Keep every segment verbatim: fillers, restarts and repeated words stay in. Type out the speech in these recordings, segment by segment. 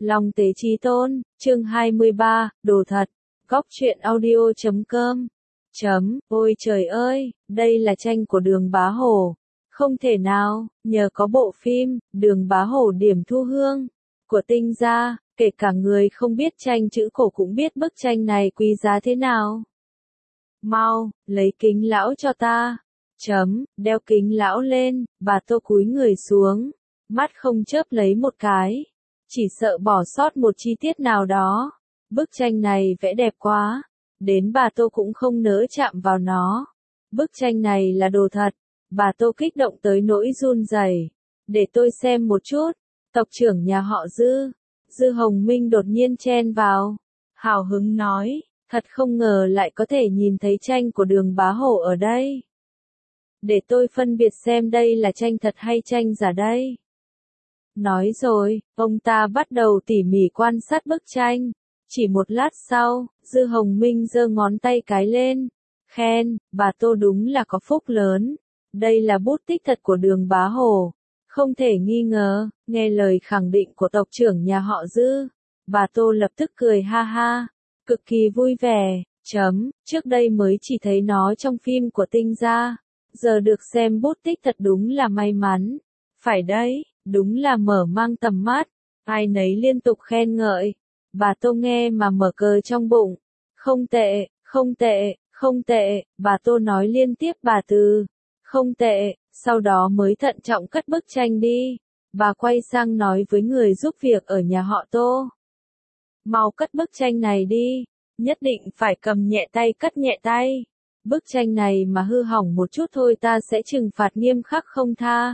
Long Tế Chí Tôn, chương hai mươi ba, đồ thật. Góc truyện audio chấm com. Chấm, ôi trời ơi, đây là tranh của Đường Bá Hổ. Không thể nào, nhờ có bộ phim, Đường Bá Hổ điểm thu hương, của Tinh gia, kể cả người không biết tranh chữ cổ cũng biết bức tranh này quý giá thế nào. Mau, lấy kính lão cho ta. Chấm, đeo kính lão lên, bà Tô cúi người xuống, mắt không chớp lấy một cái. Chỉ sợ bỏ sót một chi tiết nào đó. Bức tranh này vẽ đẹp quá, đến bà Tô cũng không nỡ chạm vào nó. Bức tranh này là đồ thật. Bà Tô kích động tới nỗi run rẩy. Để tôi xem một chút. Tộc trưởng nhà họ Dư, Dư Hồng Minh đột nhiên chen vào, hào hứng nói, thật không ngờ lại có thể nhìn thấy tranh của Đường Bá Hổ ở đây. Để tôi phân biệt xem đây là tranh thật hay tranh giả đây. Nói rồi, ông ta bắt đầu tỉ mỉ quan sát bức tranh. Chỉ một lát sau, Dư Hồng Minh giơ ngón tay cái lên, khen, bà Tô đúng là có phúc lớn. Đây là bút tích thật của Đường Bá Hổ. Không thể nghi ngờ, nghe lời khẳng định của tộc trưởng nhà họ Dư. Bà Tô lập tức cười ha ha, cực kỳ vui vẻ, chấm, trước đây mới chỉ thấy nó trong phim của Tinh gia. Giờ được xem bút tích thật đúng là may mắn. Phải đấy, đúng là mở mang tầm mắt. Ai nấy liên tục khen ngợi. Bà Tô nghe mà mở cờ trong bụng. Không tệ, không tệ, không tệ, bà Tô nói liên tiếp bà từ. Không tệ, sau đó mới thận trọng cất bức tranh đi. Bà quay sang nói với người giúp việc ở nhà họ Tô. Mau cất bức tranh này đi, nhất định phải cầm nhẹ tay cất nhẹ tay. Bức tranh này mà hư hỏng một chút thôi ta sẽ trừng phạt nghiêm khắc không tha.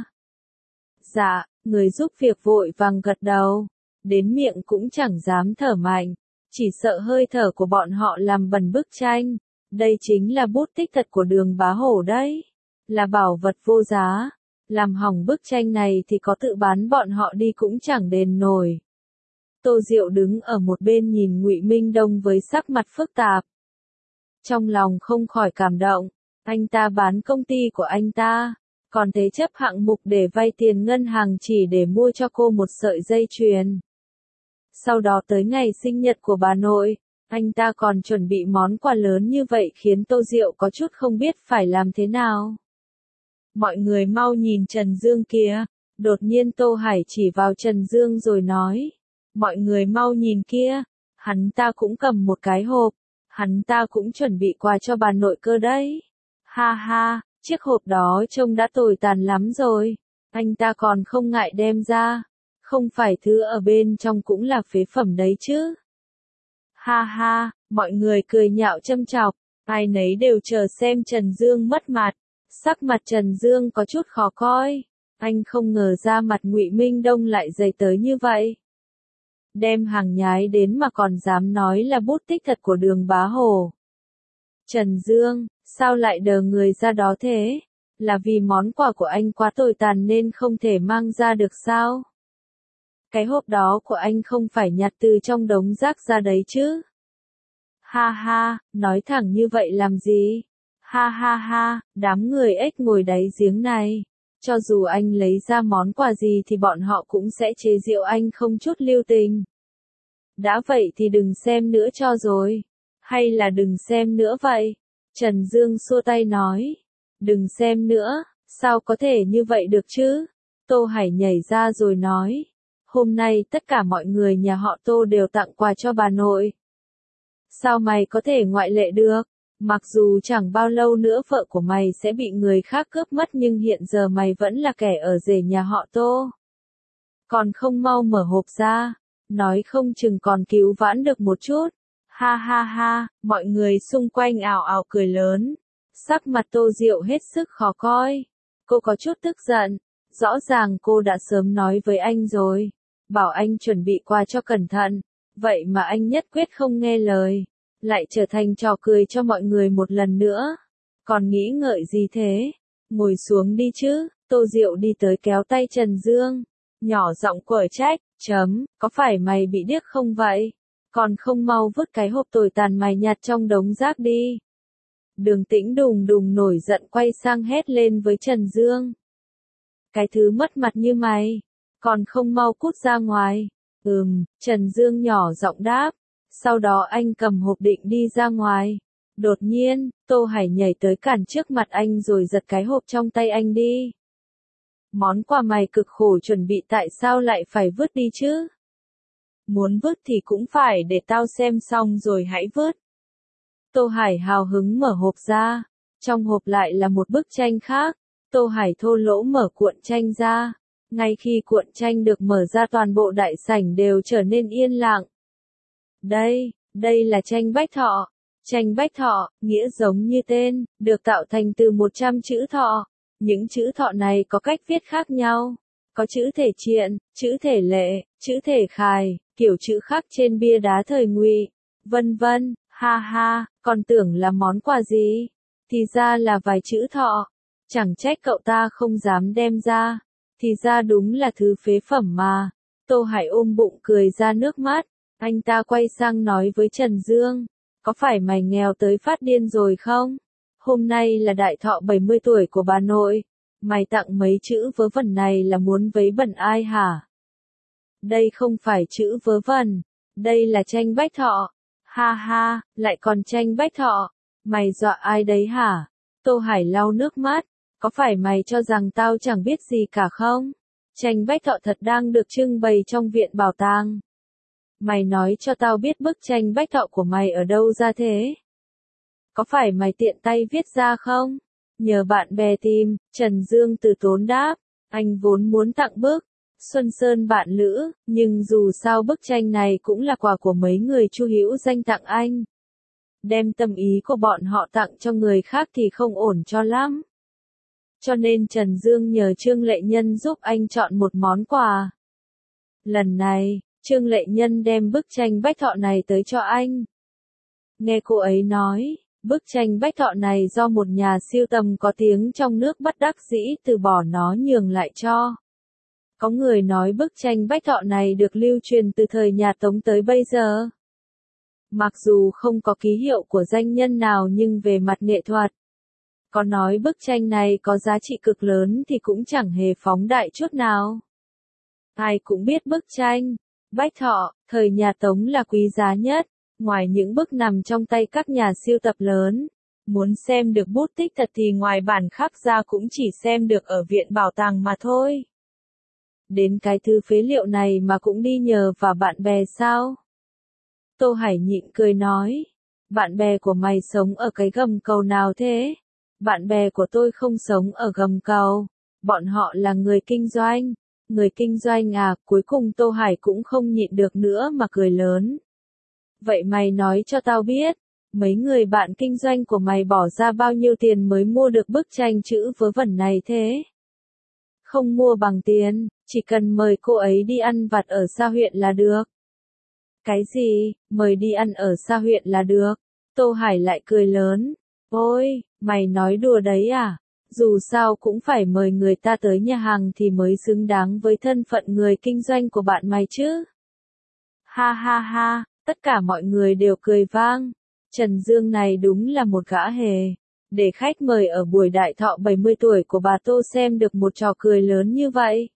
Dạ, người giúp việc vội vàng gật đầu, đến miệng cũng chẳng dám thở mạnh, chỉ sợ hơi thở của bọn họ làm bẩn bức tranh. Đây chính là bút tích thật của Đường Bá Hổ đấy, là bảo vật vô giá, làm hỏng bức tranh này thì có tự bán bọn họ đi cũng chẳng đền nổi. Tô Diệu đứng ở một bên nhìn Ngụy Minh Đông với sắc mặt phức tạp. Trong lòng không khỏi cảm động, anh ta bán công ty của anh ta, còn thế chấp hạng mục để vay tiền ngân hàng chỉ để mua cho cô một sợi dây chuyền. Sau đó tới ngày sinh nhật của bà nội, anh ta còn chuẩn bị món quà lớn như vậy khiến Tô Diệu có chút không biết phải làm thế nào. Mọi người mau nhìn Trần Dương kìa, đột nhiên Tô Hải chỉ vào Trần Dương rồi nói. Mọi người mau nhìn kia, hắn ta cũng cầm một cái hộp, hắn ta cũng chuẩn bị quà cho bà nội cơ đấy. Ha ha, chiếc hộp đó trông đã tồi tàn lắm rồi, anh ta còn không ngại đem ra, không phải thứ ở bên trong cũng là phế phẩm đấy chứ. Ha ha, mọi người cười nhạo châm chọc, ai nấy đều chờ xem Trần Dương mất mặt. Sắc mặt Trần Dương có chút khó coi, anh không ngờ ra mặt Ngụy Minh Đông lại dày tới như vậy. Đem hàng nhái đến mà còn dám nói là bút tích thật của Đường Bá Hổ. Trần Dương, sao lại đờ người ra đó thế? Là vì món quà của anh quá tồi tàn nên không thể mang ra được sao? Cái hộp đó của anh không phải nhặt từ trong đống rác ra đấy chứ? Ha ha, nói thẳng như vậy làm gì? Ha ha ha, đám người ếch ngồi đáy giếng này. Cho dù anh lấy ra món quà gì thì bọn họ cũng sẽ chế giễu anh không chút lưu tình. Đã vậy thì đừng xem nữa cho rồi. Hay là đừng xem nữa vậy? Trần Dương xua tay nói. Đừng xem nữa, sao có thể như vậy được chứ? Tô Hải nhảy ra rồi nói. Hôm nay tất cả mọi người nhà họ Tô đều tặng quà cho bà nội. Sao mày có thể ngoại lệ được? Mặc dù chẳng bao lâu nữa vợ của mày sẽ bị người khác cướp mất nhưng hiện giờ mày vẫn là kẻ ở rể nhà họ Tô. Còn không mau mở hộp ra, nói không chừng còn cứu vãn được một chút. Ha ha ha, mọi người xung quanh ào ào cười lớn. Sắc mặt Tô Diệu hết sức khó coi. Cô có chút tức giận. Rõ ràng cô đã sớm nói với anh rồi. Bảo anh chuẩn bị quà cho cẩn thận. Vậy mà anh nhất quyết không nghe lời. Lại trở thành trò cười cho mọi người một lần nữa. Còn nghĩ ngợi gì thế? Ngồi xuống đi chứ. Tô Diệu đi tới kéo tay Trần Dương. Nhỏ giọng quở trách. Chấm, có phải mày bị điếc không vậy? Còn không mau vứt cái hộp tồi tàn mày nhặt trong đống rác đi. Đường Tĩnh đùng đùng nổi giận quay sang hét lên với Trần Dương. Cái thứ mất mặt như mày. Còn không mau cút ra ngoài. Ừm, Trần Dương nhỏ giọng đáp. Sau đó anh cầm hộp định đi ra ngoài. Đột nhiên, Tô Hải nhảy tới cản trước mặt anh rồi giật cái hộp trong tay anh đi. Món quà mày cực khổ chuẩn bị tại sao lại phải vứt đi chứ? Muốn vứt thì cũng phải để tao xem xong rồi hãy vứt. Tô Hải hào hứng mở hộp ra. Trong hộp lại là một bức tranh khác. Tô Hải thô lỗ mở cuộn tranh ra. Ngay khi cuộn tranh được mở ra toàn bộ đại sảnh đều trở nên yên lặng. Đây, đây là tranh Bách Thọ. Tranh Bách Thọ, nghĩa giống như tên, được tạo thành từ một trăm chữ thọ. Những chữ thọ này có cách viết khác nhau. Có chữ thể triện, chữ thể lệ, chữ thể khài, kiểu chữ khắc trên bia đá thời Ngụy, vân vân. Ha ha, còn tưởng là món quà gì? Thì ra là vài chữ thọ. Chẳng trách cậu ta không dám đem ra. Thì ra đúng là thứ phế phẩm mà. Tô Hải ôm bụng cười ra nước mắt. Anh ta quay sang nói với Trần Dương. Có phải mày nghèo tới phát điên rồi không? Hôm nay là đại thọ bảy mươi tuổi của bà nội. Mày tặng mấy chữ vớ vẩn này là muốn vấy bẩn ai hả? Đây không phải chữ vớ vẩn. Đây là tranh Bách Thọ. Ha ha, lại còn tranh Bách Thọ. Mày dọa ai đấy hả? Tô Hải lau nước mắt. Có phải mày cho rằng tao chẳng biết gì cả không? Tranh Bách Thọ thật đang được trưng bày trong viện bảo tàng. Mày nói cho tao biết bức tranh Bách Thọ của mày ở đâu ra thế? Có phải mày tiện tay viết ra không? Nhờ bạn bè tìm, Trần Dương từ tốn đáp. Anh vốn muốn tặng bức Xuân Sơn bạn lữ, nhưng dù sao bức tranh này cũng là quà của mấy người Chu hữu danh tặng anh. Đem tâm ý của bọn họ tặng cho người khác thì không ổn cho lắm. Cho nên Trần Dương nhờ Trương Lệ Nhân giúp anh chọn một món quà. Lần này, Trương Lệ Nhân đem bức tranh Bách Thọ này tới cho anh. Nghe cô ấy nói, bức tranh Bách Thọ này do một nhà sưu tầm có tiếng trong nước bất đắc dĩ từ bỏ nó nhường lại cho. Có người nói bức tranh Bách Thọ này được lưu truyền từ thời nhà Tống tới bây giờ. Mặc dù không có ký hiệu của danh nhân nào nhưng về mặt nghệ thuật, có nói bức tranh này có giá trị cực lớn thì cũng chẳng hề phóng đại chút nào. Ai cũng biết bức tranh Bách Thọ, thời nhà Tống là quý giá nhất, ngoài những bức nằm trong tay các nhà sưu tập lớn. Muốn xem được bút tích thật thì ngoài bản khắc ra cũng chỉ xem được ở viện bảo tàng mà thôi. Đến cái thứ phế liệu này mà cũng đi nhờ vào bạn bè sao? Tô Hải nhịn cười nói. Bạn bè của mày sống ở cái gầm cầu nào thế? Bạn bè của tôi không sống ở gầm cầu. Bọn họ là người kinh doanh. Người kinh doanh à, cuối cùng Tô Hải cũng không nhịn được nữa mà cười lớn. Vậy mày nói cho tao biết, mấy người bạn kinh doanh của mày bỏ ra bao nhiêu tiền mới mua được bức tranh chữ vớ vẩn này thế? Không mua bằng tiền, chỉ cần mời cô ấy đi ăn vặt ở xa huyện là được. Cái gì, mời đi ăn ở xa huyện là được? Tô Hải lại cười lớn. Ôi, mày nói đùa đấy à? Dù sao cũng phải mời người ta tới nhà hàng thì mới xứng đáng với thân phận người kinh doanh của bạn mày chứ. Ha ha ha, tất cả mọi người đều cười vang. Trần Dương này đúng là một gã hề. Để khách mời ở buổi đại thọ bảy mươi tuổi của bà Tô xem được một trò cười lớn như vậy.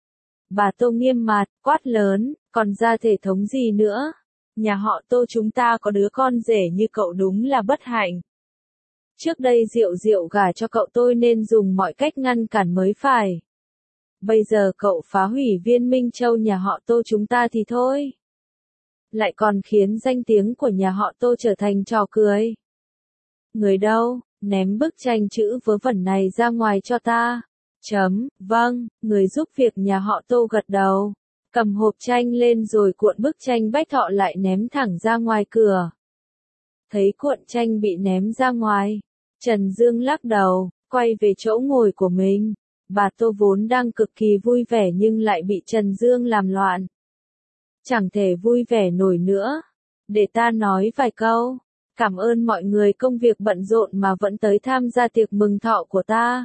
Bà Tô nghiêm mặt, quát lớn, còn ra thể thống gì nữa? Nhà họ Tô chúng ta có đứa con rể như cậu đúng là bất hạnh. Trước đây Diệu Diệu gả cho cậu tôi nên dùng mọi cách ngăn cản mới phải. Bây giờ cậu phá hủy Viên Minh Châu nhà họ Tô chúng ta thì thôi. Lại còn khiến danh tiếng của nhà họ Tô trở thành trò cười. Người đâu, ném bức tranh chữ vớ vẩn này ra ngoài cho ta. Chấm, vâng, người giúp việc nhà họ Tô gật đầu. Cầm hộp tranh lên rồi cuộn bức tranh Bách Thọ lại ném thẳng ra ngoài cửa. Thấy cuộn tranh bị ném ra ngoài, Trần Dương lắc đầu, quay về chỗ ngồi của mình. Bà Tô vốn đang cực kỳ vui vẻ nhưng lại bị Trần Dương làm loạn. Chẳng thể vui vẻ nổi nữa. Để ta nói vài câu. Cảm ơn mọi người công việc bận rộn mà vẫn tới tham gia tiệc mừng thọ của ta.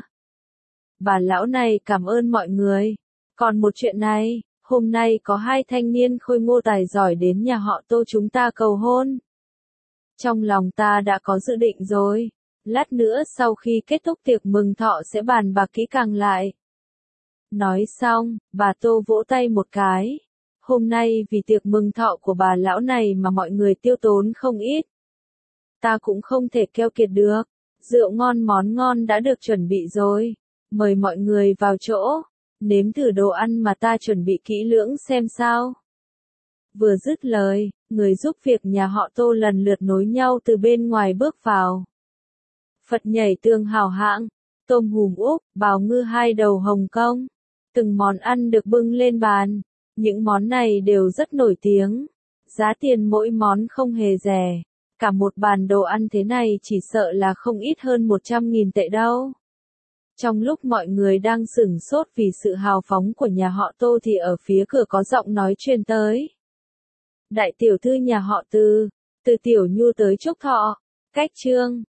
Bà lão này cảm ơn mọi người. Còn một chuyện này, hôm nay có hai thanh niên khôi ngô tài giỏi đến nhà họ Tô chúng ta cầu hôn. Trong lòng ta đã có dự định rồi. Lát nữa sau khi kết thúc tiệc mừng thọ sẽ bàn bạc kỹ càng lại. Nói xong, bà Tô vỗ tay một cái. Hôm nay vì tiệc mừng thọ của bà lão này mà mọi người tiêu tốn không ít. Ta cũng không thể keo kiệt được. Rượu ngon món ngon đã được chuẩn bị rồi. Mời mọi người vào chỗ. Nếm thử đồ ăn mà ta chuẩn bị kỹ lưỡng xem sao. Vừa dứt lời, người giúp việc nhà họ Tô lần lượt nối nhau từ bên ngoài bước vào. Phật nhảy tương hào hạng, tôm hùm Úc, bào ngư hai đầu Hồng Kông. Từng món ăn được bưng lên bàn. Những món này đều rất nổi tiếng. Giá tiền mỗi món không hề rẻ. Cả một bàn đồ ăn thế này chỉ sợ là không ít hơn một trăm nghìn tệ đâu. Trong lúc mọi người đang sửng sốt vì sự hào phóng của nhà họ Tô thì ở phía cửa có giọng nói truyền tới. Đại tiểu thư nhà họ Từ, Từ tiểu nhu tới chúc thọ. Cách chương